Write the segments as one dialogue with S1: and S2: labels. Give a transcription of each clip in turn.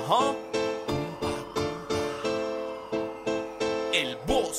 S1: Ajá. El boss.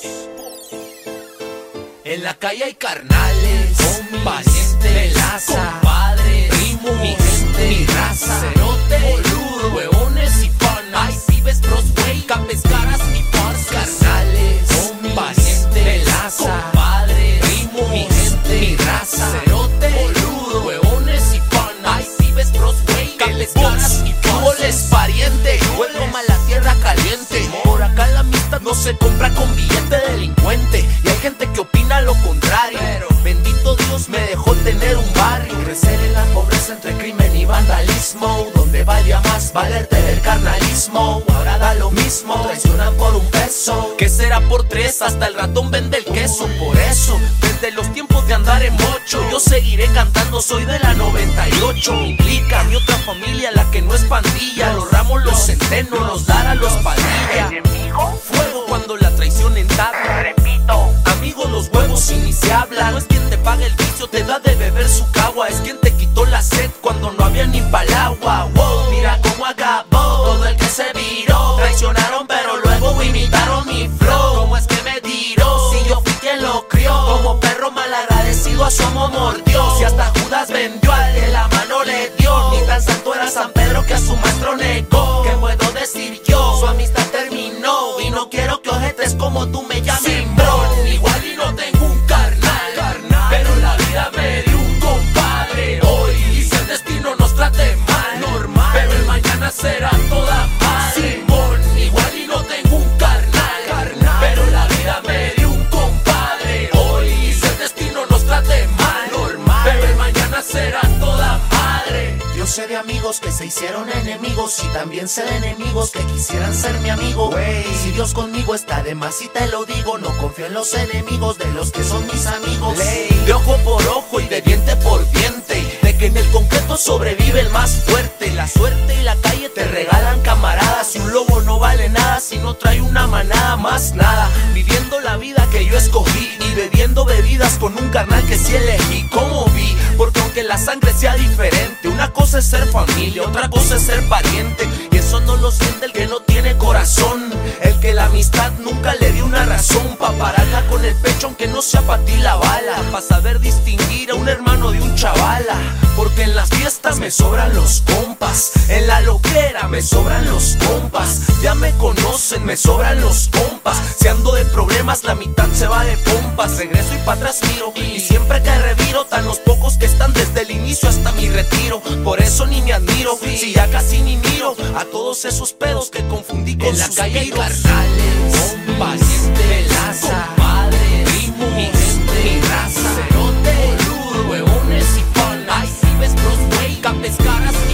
S2: En la calle hay carnales, pariente, melaza,
S1: compadre,
S2: primo,
S1: mi gente,
S2: mi raza,
S1: cerote,
S2: boludo, huevones y panas.
S1: hay pibes pros, wey, capes, caras y parsas.
S2: Carnales,
S1: Pariente,
S2: melaza,
S1: compadre,
S2: primo,
S1: mi gente,
S2: mi raza,
S1: cerote,
S2: boludo, huevones y panas.
S1: hay pibes pros, wey, capes, caras y
S2: Goles,
S1: parsas.
S2: pariente, welcome a la tierra caliente. Por acá la amistad no se compra con billete delincuente. Y hay gente que opina lo contrario, pero bendito Dios me dejó tener un barrio. Crecer en la pobreza entre crimen y vandalismo, donde valía más valerte del carnalismo. Ahora da lo mismo, traicionan por un peso.
S1: ¿Qué será por tres? Hasta el ratón vende el queso. Por eso, desde los tiempos de andar en mocho, yo seguiré cantando, soy de la 98. Me implica mi otra familia, la que no es pandilla. Los ramos, los centenos, los Lara, los Padilla.
S2: ¿Enemigo?
S1: Fuego cuando la traición entabla.
S2: Repito,
S1: Amigos, los huevos y ni se habla. No es quien te paga el vicio, te da de beber su cagua. Es quien te quitó la sed cuando no había ni pa'l agua. Wow, mira cómo acabó todo el que se viró. Traicionaron pero luego imitaron mi flow. ¿Cómo es que me tiró? Si yo fui quien lo crió. Como perro malagradecido a su amo mordió. Si hasta Judas vendió, al de la mano le dio. Ni tan santo era San Pedro que a su maestro negó. ¿Qué puedo decir yo? Su amistad terminó y no quiero que ojetes como tú me llamen bro. Igual y no tengo un carnal, pero la vida me dio un compadre hoy. Y si el destino nos trate mal, normal, pero el mañana será toda madre. Simón, igual y no tengo un carnal, pero la vida me dio un compadre hoy. Y si el destino nos trate mal, normal, pero el mañana será toda madre.
S2: yo sé de amigos que se hicieron enemigos y también sé de enemigos que quisieran ser mi amigo. Wey, si Dios conmigo está de más y te lo digo, no confío en los enemigos de los que son mis amigos.
S1: Ley, de ojo por ojo y de diente por diente, de que en el concreto sobrevive el más fuerte. La suerte y la calle te regalan camaradas y un lobo no vale nada si no trae una manada más nada. Viviendo la vida que yo escogí y bebiendo bebidas con un carnal que sí elegí. Como vi, porque aunque la sangre sea diferente, una cosa es ser familia, otra cosa es ser pariente. Y eso no lo siente el que no tiene corazón, el que la amistad nunca le dio una razón pa' pararla con el pecho aunque no sea pa' ti la bala, pa' saber distinguir a un hermano de un chavala. Porque en las fiestas me sobran los compas, en la loquera me sobran los compas. Ya me conocen, me sobran los compas. Si ando de problemas la mitad se va de pompas. Regreso y pa' atrás miro, y siempre que reviro tan los pocos que están desde el inicio hasta mi retiro. Por eso ni me admiro, si ya casi ni miro a todos esos pedos que confundí con
S2: En la calle hay
S1: suspiros.
S2: carnales,
S1: Pariente,
S2: melaza,
S1: compadre,
S2: primo,
S1: mi gente,
S2: mi raza,
S1: cerote,
S2: boludo, huevones y panas.
S1: hay pibes pros, wey, capes, caras y